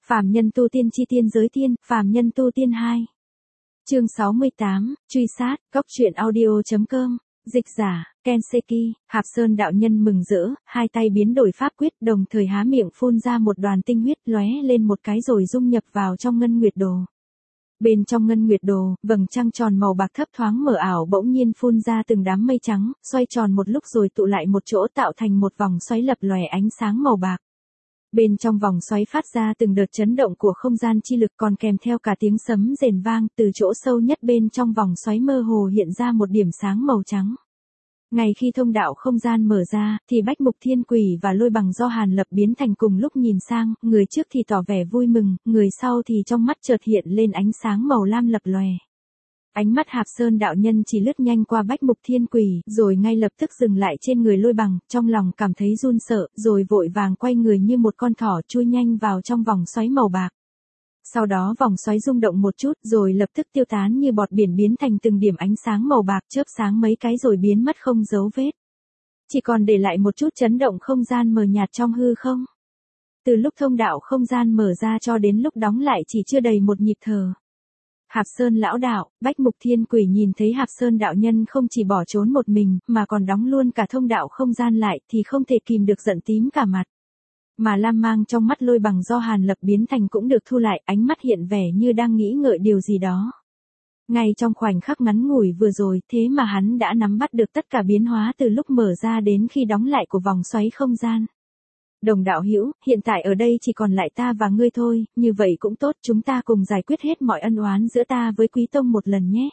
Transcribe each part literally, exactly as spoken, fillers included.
Phàm nhân tu tiên chi tiên giới tiên, phàm nhân tu tiên hai. Chương sáu mươi tám, truy sát, góc truyện audio.com, dịch giả, Kenseki, Hạp Sơn đạo nhân mừng rỡ, hai tay biến đổi pháp quyết, đồng thời há miệng phun ra một đoàn tinh huyết lóe lên một cái rồi dung nhập vào trong ngân nguyệt đồ. Bên trong ngân nguyệt đồ, vầng trăng tròn màu bạc thấp thoáng mở ảo bỗng nhiên phun ra từng đám mây trắng, xoay tròn một lúc rồi tụ lại một chỗ tạo thành một vòng xoáy lập lòe ánh sáng màu bạc. Bên trong vòng xoáy phát ra từng đợt chấn động của không gian chi lực còn kèm theo cả tiếng sấm rền vang, từ chỗ sâu nhất bên trong vòng xoáy mơ hồ hiện ra một điểm sáng màu trắng. Ngay khi thông đạo không gian mở ra, thì Bách Mục Thiên Quỷ và Lôi Bằng do Hàn Lập biến thành cùng lúc nhìn sang, người trước thì tỏ vẻ vui mừng, người sau thì trong mắt chợt hiện lên ánh sáng màu lam lập lòe. Ánh mắt Hạp Sơn đạo nhân chỉ lướt nhanh qua Bách Mục Thiên Quỷ, rồi ngay lập tức dừng lại trên người Lôi Bằng, trong lòng cảm thấy run sợ, rồi vội vàng quay người như một con thỏ chui nhanh vào trong vòng xoáy màu bạc. Sau đó vòng xoáy rung động một chút rồi lập tức tiêu tán như bọt biển biến thành từng điểm ánh sáng màu bạc chớp sáng mấy cái rồi biến mất không dấu vết. Chỉ còn để lại một chút chấn động không gian mờ nhạt trong hư không. Từ lúc thông đạo không gian mở ra cho đến lúc đóng lại chỉ chưa đầy một nhịp thở. Hạp Sơn lão đạo, Bách Mục Thiên Quỷ nhìn thấy Hạp Sơn đạo nhân không chỉ bỏ trốn một mình, mà còn đóng luôn cả thông đạo không gian lại thì không thể kìm được giận tím cả mặt. Mà lam mang trong mắt Lôi Bằng do Hàn Lập biến thành cũng được thu lại, ánh mắt hiện vẻ như đang nghĩ ngợi điều gì đó. Ngay trong khoảnh khắc ngắn ngủi vừa rồi, thế mà hắn đã nắm bắt được tất cả biến hóa từ lúc mở ra đến khi đóng lại của vòng xoáy không gian. Đồng đạo hữu, hiện tại ở đây chỉ còn lại ta và ngươi thôi, như vậy cũng tốt, chúng ta cùng giải quyết hết mọi ân oán giữa ta với Quý Tông một lần nhé.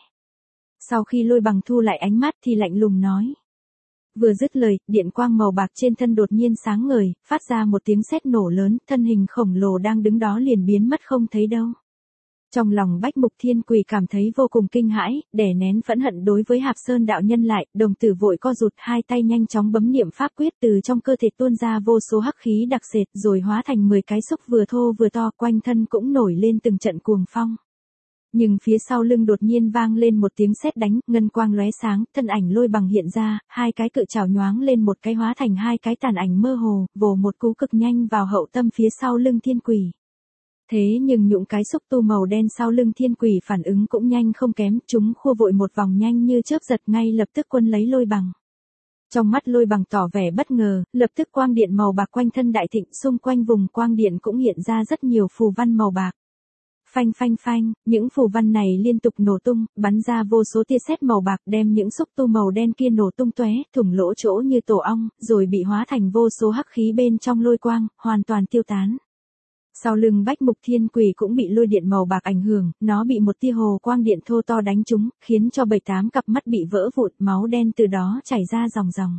Sau khi Lôi Bằng thu lại ánh mắt thì lạnh lùng nói. Vừa dứt lời, điện quang màu bạc trên thân đột nhiên sáng ngời, phát ra một tiếng sét nổ lớn, thân hình khổng lồ đang đứng đó liền biến mất không thấy đâu. Trong lòng Bách Mục Thiên Quỷ cảm thấy vô cùng kinh hãi, đè nén phẫn hận đối với Hạp Sơn đạo nhân lại, đồng tử vội co rụt, hai tay nhanh chóng bấm niệm pháp quyết, từ trong cơ thể tuôn ra vô số hắc khí đặc sệt rồi hóa thành mười cái xúc vừa thô vừa to, quanh thân cũng nổi lên từng trận cuồng phong. Nhưng phía sau lưng đột nhiên vang lên một tiếng sét đánh, ngân quang lóe sáng, thân ảnh Lôi Bằng hiện ra, hai cái cự trảo nhoáng lên một cái hóa thành hai cái tàn ảnh mơ hồ, vồ một cú cực nhanh vào hậu tâm phía sau lưng Thiên Quỷ. Thế nhưng những cái xúc tu màu đen sau lưng Thiên Quỷ phản ứng cũng nhanh không kém, chúng khua vội một vòng nhanh như chớp giật ngay lập tức quân lấy Lôi Bằng. Trong mắt Lôi Bằng tỏ vẻ bất ngờ, lập tức quang điện màu bạc quanh thân đại thịnh, xung quanh vùng quang điện cũng hiện ra rất nhiều phù văn màu bạc. Phanh phanh phanh, những phù văn này liên tục nổ tung, bắn ra vô số tia sét màu bạc đem những xúc tu màu đen kia nổ tung tóe, thủng lỗ chỗ như tổ ong, rồi bị hóa thành vô số hắc khí bên trong lôi quang, hoàn toàn tiêu tán. Sau lưng Bách Mục Thiên Quỷ cũng bị lôi điện màu bạc ảnh hưởng, nó bị một tia hồ quang điện thô to đánh trúng, khiến cho bảy tám cặp mắt bị vỡ vụn, máu đen từ đó chảy ra ròng ròng.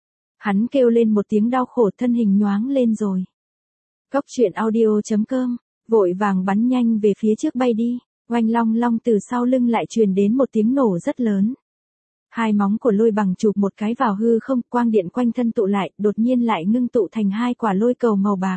Hắn kêu lên một tiếng đau khổ, thân hình nhoáng lên rồi. Góc truyện audio.com, vội vàng bắn nhanh về phía trước bay đi, oanh long long từ sau lưng lại truyền đến một tiếng nổ rất lớn. Hai móng của Lôi Bằng chụp một cái vào hư không, quang điện quanh thân tụ lại, đột nhiên lại ngưng tụ thành hai quả lôi cầu màu bạc.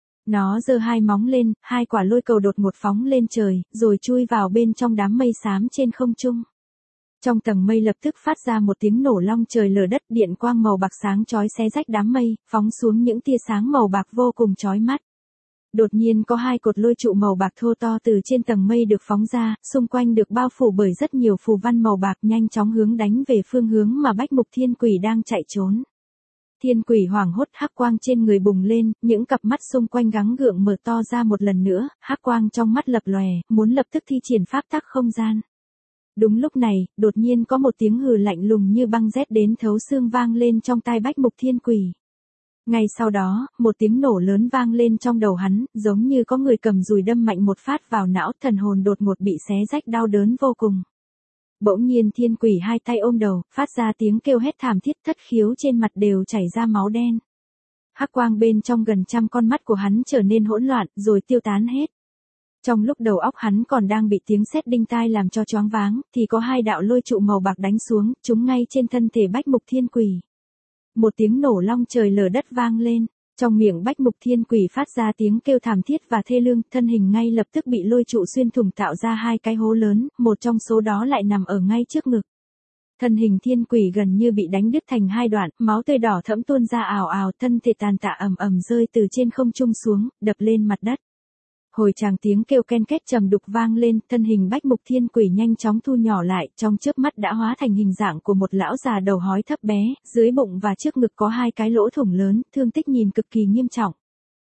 Nó giơ hai móng lên, hai quả lôi cầu đột ngột phóng lên trời, rồi chui vào bên trong đám mây xám trên không trung. Trong tầng mây lập tức phát ra một tiếng nổ long trời lở đất, điện quang màu bạc sáng chói xé rách đám mây, phóng xuống những tia sáng màu bạc vô cùng chói mắt. Đột nhiên có hai cột lôi trụ màu bạc thô to từ trên tầng mây được phóng ra, xung quanh được bao phủ bởi rất nhiều phù văn màu bạc nhanh chóng hướng đánh về phương hướng mà Bách Mục Thiên Quỷ đang chạy trốn. Thiên Quỷ hoảng hốt, hắc quang trên người bùng lên, những cặp mắt xung quanh gắng gượng mở to ra một lần nữa, hắc quang trong mắt lập lòe, muốn lập tức thi triển pháp tắc không gian. Đúng lúc này, đột nhiên có một tiếng hừ lạnh lùng như băng rét đến thấu xương vang lên trong tai Bách Mục Thiên Quỷ. Ngay sau đó, một tiếng nổ lớn vang lên trong đầu hắn, giống như có người cầm dùi đâm mạnh một phát vào não, thần hồn đột ngột bị xé rách đau đớn vô cùng. Bỗng nhiên Thiên Quỷ hai tay ôm đầu, phát ra tiếng kêu hét thảm thiết, thất khiếu trên mặt đều chảy ra máu đen. Hắc quang bên trong gần trăm con mắt của hắn trở nên hỗn loạn, rồi tiêu tán hết. Trong lúc đầu óc hắn còn đang bị tiếng sét đinh tai làm cho choáng váng, thì có hai đạo lôi trụ màu bạc đánh xuống, chúng ngay trên thân thể Bách Mục Thiên Quỷ. Một tiếng nổ long trời lở đất vang lên, trong miệng Bách Mục Thiên Quỷ phát ra tiếng kêu thảm thiết và thê lương, thân hình ngay lập tức bị lôi trụ xuyên thủng tạo ra hai cái hố lớn, một trong số đó lại nằm ở ngay trước ngực. Thân hình Thiên Quỷ gần như bị đánh đứt thành hai đoạn, máu tươi đỏ thẫm tuôn ra ào ào, thân thể tàn tạ ầm ầm rơi từ trên không trung xuống, đập lên mặt đất. Hồi tràng tiếng kêu ken két trầm đục vang lên, thân hình Bách Mục Thiên Quỷ nhanh chóng thu nhỏ lại, trong chớp mắt đã hóa thành hình dạng của một lão già đầu hói thấp bé, dưới bụng và trước ngực có hai cái lỗ thủng lớn, thương tích nhìn cực kỳ nghiêm trọng.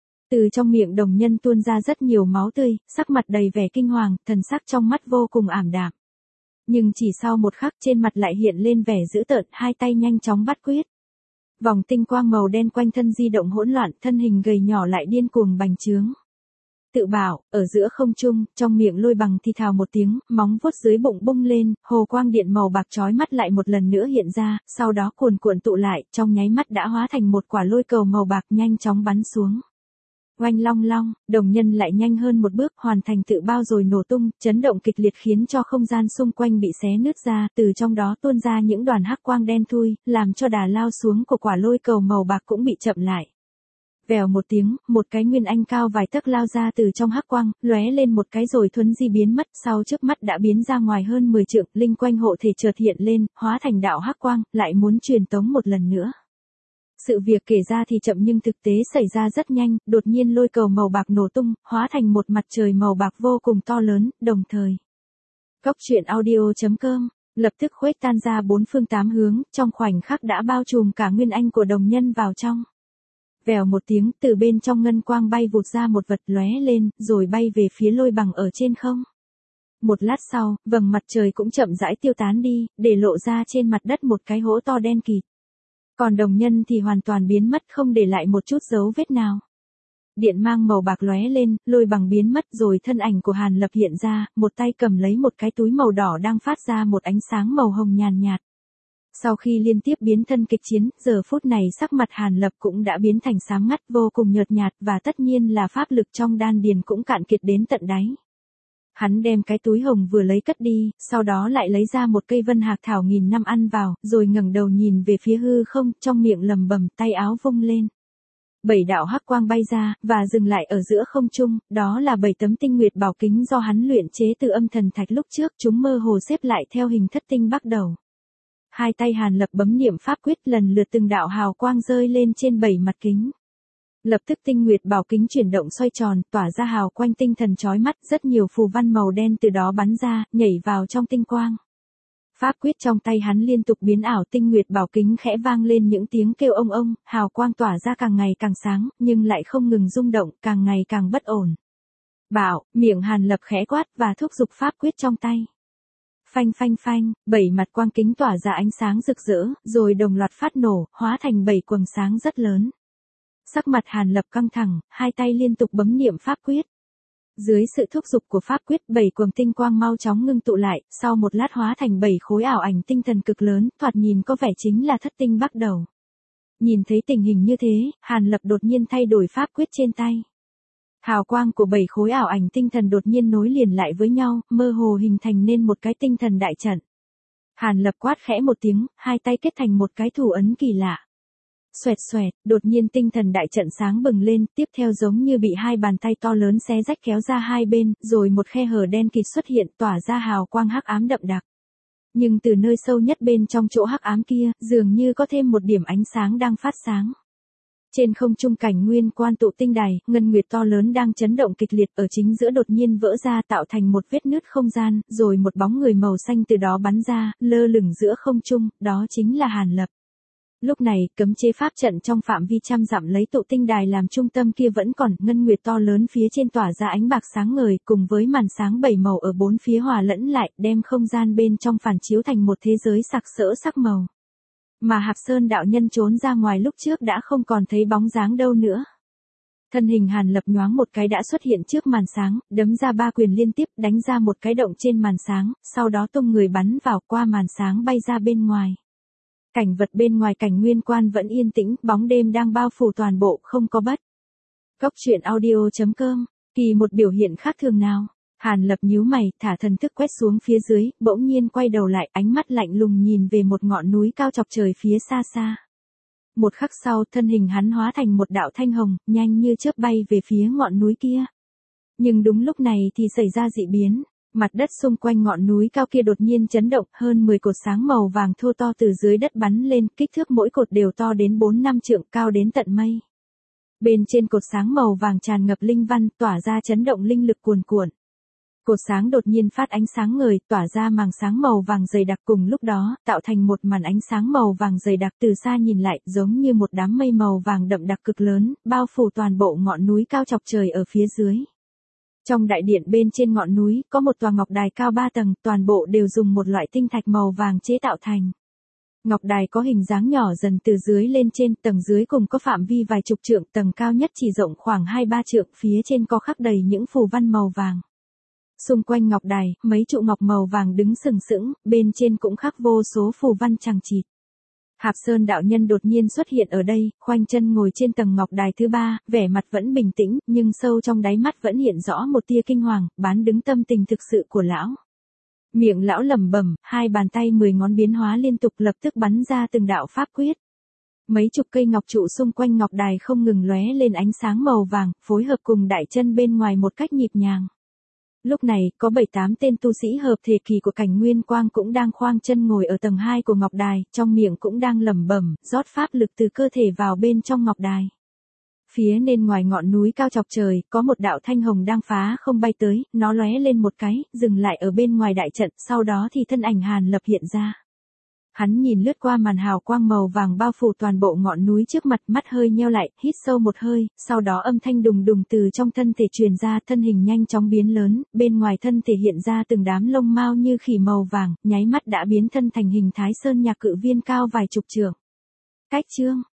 Từ trong miệng đồng nhân tuôn ra rất nhiều máu tươi, sắc mặt đầy vẻ kinh hoàng, thần sắc trong mắt vô cùng ảm đạm. Nhưng chỉ sau một khắc trên mặt lại hiện lên vẻ dữ tợn, hai tay nhanh chóng bắt quyết. Vòng tinh quang màu đen quanh thân di động hỗn loạn, thân hình gầy nhỏ lại điên cuồng bành trướng. Tự bảo, ở giữa không trung, trong miệng Lôi Bằng thì thào một tiếng, móng vuốt dưới bụng bung lên, hồ quang điện màu bạc chói mắt lại một lần nữa hiện ra, sau đó cuồn cuộn tụ lại, trong nháy mắt đã hóa thành một quả lôi cầu màu bạc nhanh chóng bắn xuống. Oanh long long, đồng nhân lại nhanh hơn một bước, hoàn thành tự bao rồi nổ tung, chấn động kịch liệt khiến cho không gian xung quanh bị xé nứt ra, từ trong đó tuôn ra những đoàn hắc quang đen thui, làm cho đà lao xuống của quả lôi cầu màu bạc cũng bị chậm lại. Vèo một tiếng, một cái nguyên anh cao vài tấc lao ra từ trong hắc quang, lóe lên một cái rồi thuấn di biến mất, sau trước mắt đã biến ra ngoài hơn mười trượng, linh quanh hộ thể chợt hiện lên, hóa thành đạo hắc quang, lại muốn truyền tống một lần nữa. Sự việc kể ra thì chậm nhưng thực tế xảy ra rất nhanh, đột nhiên lôi cầu màu bạc nổ tung, hóa thành một mặt trời màu bạc vô cùng to lớn, đồng thời. Góc truyện audio chấm com, lập tức khuếch tan ra bốn phương tám hướng, trong khoảnh khắc đã bao trùm cả nguyên anh của đồng nhân vào trong. Vèo một tiếng, từ bên trong ngân quang bay vụt ra một vật lóe lên, rồi bay về phía Lôi Bằng ở trên không. Một lát sau, vầng mặt trời cũng chậm rãi tiêu tán đi, để lộ ra trên mặt đất một cái hố to đen kịt. Còn đồng nhân thì hoàn toàn biến mất, không để lại một chút dấu vết nào. Điện mang màu bạc lóe lên, Lôi Bằng biến mất rồi thân ảnh của Hàn Lập hiện ra, một tay cầm lấy một cái túi màu đỏ đang phát ra một ánh sáng màu hồng nhàn nhạt. Sau khi liên tiếp biến thân kịch chiến, giờ phút này sắc mặt Hàn Lập cũng đã biến thành xám ngắt vô cùng nhợt nhạt và tất nhiên là pháp lực trong đan điền cũng cạn kiệt đến tận đáy. Hắn đem cái túi hồng vừa lấy cất đi, sau đó lại lấy ra một cây vân hạc thảo nghìn năm ăn vào, rồi ngẩng đầu nhìn về phía hư không, trong miệng lầm bầm, tay áo vung lên. Bảy đạo hắc quang bay ra, và dừng lại ở giữa không trung, đó là bảy tấm tinh nguyệt bảo kính do hắn luyện chế từ âm thần thạch lúc trước, chúng mơ hồ xếp lại theo hình thất tinh bắt đầu. Hai tay Hàn Lập bấm niệm pháp quyết, lần lượt từng đạo hào quang rơi lên trên bảy mặt kính. Lập tức tinh nguyệt bảo kính chuyển động xoay tròn, tỏa ra hào quanh tinh thần chói mắt, rất nhiều phù văn màu đen từ đó bắn ra, nhảy vào trong tinh quang. Pháp quyết trong tay hắn liên tục biến ảo, tinh nguyệt bảo kính khẽ vang lên những tiếng kêu ông ông, hào quang tỏa ra càng ngày càng sáng, nhưng lại không ngừng rung động, càng ngày càng bất ổn. Bảo, miệng Hàn Lập khẽ quát và thúc giục pháp quyết trong tay. Phanh phanh phanh, bảy mặt quang kính tỏa ra ánh sáng rực rỡ, rồi đồng loạt phát nổ, hóa thành bảy quầng sáng rất lớn. Sắc mặt Hàn Lập căng thẳng, hai tay liên tục bấm niệm pháp quyết. Dưới sự thúc giục của pháp quyết, bảy quầng tinh quang mau chóng ngưng tụ lại, sau một lát hóa thành bảy khối ảo ảnh tinh thần cực lớn, thoạt nhìn có vẻ chính là thất tinh bắt đầu. Nhìn thấy tình hình như thế, Hàn Lập đột nhiên thay đổi pháp quyết trên tay. Hào quang của bảy khối ảo ảnh tinh thần đột nhiên nối liền lại với nhau, mơ hồ hình thành nên một cái tinh thần đại trận. Hàn Lập quát khẽ một tiếng, hai tay kết thành một cái thủ ấn kỳ lạ. Xoẹt xoẹt, đột nhiên tinh thần đại trận sáng bừng lên, tiếp theo giống như bị hai bàn tay to lớn xé rách kéo ra hai bên, rồi một khe hở đen kịt xuất hiện, tỏa ra hào quang hắc ám đậm đặc. Nhưng từ nơi sâu nhất bên trong chỗ hắc ám kia, dường như có thêm một điểm ánh sáng đang phát sáng. Trên không trung cảnh nguyên quan tụ tinh đài, ngân nguyệt to lớn đang chấn động kịch liệt, ở chính giữa đột nhiên vỡ ra tạo thành một vết nứt không gian, rồi một bóng người màu xanh từ đó bắn ra, lơ lửng giữa không trung, đó chính là Hàn Lập. Lúc này, cấm chế pháp trận trong phạm vi trăm dặm lấy tụ tinh đài làm trung tâm kia vẫn còn, ngân nguyệt to lớn phía trên tỏa ra ánh bạc sáng ngời, cùng với màn sáng bảy màu ở bốn phía hòa lẫn lại, đem không gian bên trong phản chiếu thành một thế giới sặc sỡ sắc màu. Mà Hạp Sơn đạo nhân trốn ra ngoài lúc trước đã không còn thấy bóng dáng đâu nữa. Thân hình Hàn Lập nhoáng một cái đã xuất hiện trước màn sáng, đấm ra ba quyền liên tiếp, đánh ra một cái động trên màn sáng, sau đó tung người bắn vào, qua màn sáng bay ra bên ngoài. Cảnh vật bên ngoài cảnh nguyên quan vẫn yên tĩnh, bóng đêm đang bao phủ toàn bộ, không có bất. Góc truyện audio chấm com, kỳ một biểu hiện khác thường nào. Hàn Lập nhíu mày, thả thần thức quét xuống phía dưới, bỗng nhiên quay đầu lại, ánh mắt lạnh lùng nhìn về một ngọn núi cao chọc trời phía xa xa. Một khắc sau, thân hình hắn hóa thành một đạo thanh hồng, nhanh như chớp bay về phía ngọn núi kia. Nhưng đúng lúc này thì xảy ra dị biến. Mặt đất xung quanh ngọn núi cao kia đột nhiên chấn động, hơn mười cột sáng màu vàng thô to từ dưới đất bắn lên, kích thước mỗi cột đều to đến bốn năm trượng, cao đến tận mây. Bên trên cột sáng màu vàng tràn ngập linh văn, tỏa ra chấn động linh lực cuồn cuộn. Cột sáng đột nhiên phát ánh sáng ngời, tỏa ra màng sáng màu vàng dày đặc, cùng lúc đó, tạo thành một màn ánh sáng màu vàng dày đặc, từ xa nhìn lại, giống như một đám mây màu vàng đậm đặc cực lớn, bao phủ toàn bộ ngọn núi cao chọc trời ở phía dưới. Trong đại điện bên trên ngọn núi, có một tòa ngọc đài cao ba tầng, toàn bộ đều dùng một loại tinh thạch màu vàng chế tạo thành. Ngọc đài có hình dáng nhỏ dần từ dưới lên trên, tầng dưới cùng có phạm vi vài chục trượng, tầng cao nhất chỉ rộng khoảng hai ba trượng, phía trên có khắc đầy những phù văn màu vàng. Xung quanh ngọc đài, mấy trụ ngọc màu vàng đứng sừng sững, bên trên cũng khắc vô số phù văn chằng chịt. Hạp Sơn đạo nhân đột nhiên xuất hiện ở đây, khoanh chân ngồi trên tầng ngọc đài thứ ba, vẻ mặt vẫn bình tĩnh, nhưng sâu trong đáy mắt vẫn hiện rõ một tia kinh hoàng, bán đứng tâm tình thực sự của lão. Miệng lão lẩm bẩm, hai bàn tay mười ngón biến hóa liên tục lập tức bắn ra từng đạo pháp quyết. Mấy chục cây ngọc trụ xung quanh ngọc đài không ngừng lóe lên ánh sáng màu vàng, phối hợp cùng đại chân bên ngoài một cách nhịp nhàng. Lúc này, có bảy tám tên tu sĩ hợp thể kỳ của cảnh Nguyên Quang cũng đang khoang chân ngồi ở tầng hai của ngọc đài, trong miệng cũng đang lẩm bẩm, rót pháp lực từ cơ thể vào bên trong ngọc đài. Phía nên ngoài ngọn núi cao chọc trời, có một đạo thanh hồng đang phá không bay tới, nó lóe lên một cái, dừng lại ở bên ngoài đại trận, sau đó thì thân ảnh Hàn Lập hiện ra. Hắn nhìn lướt qua màn hào quang màu vàng bao phủ toàn bộ ngọn núi trước mặt, mắt hơi nheo lại, hít sâu một hơi, sau đó âm thanh đùng đùng từ trong thân thể truyền ra, thân hình nhanh chóng biến lớn, bên ngoài thân thể hiện ra từng đám lông mao như khỉ màu vàng, nháy mắt đã biến thân thành hình Thái Sơn Nhạc Cự Viên cao vài chục trượng. Cách chương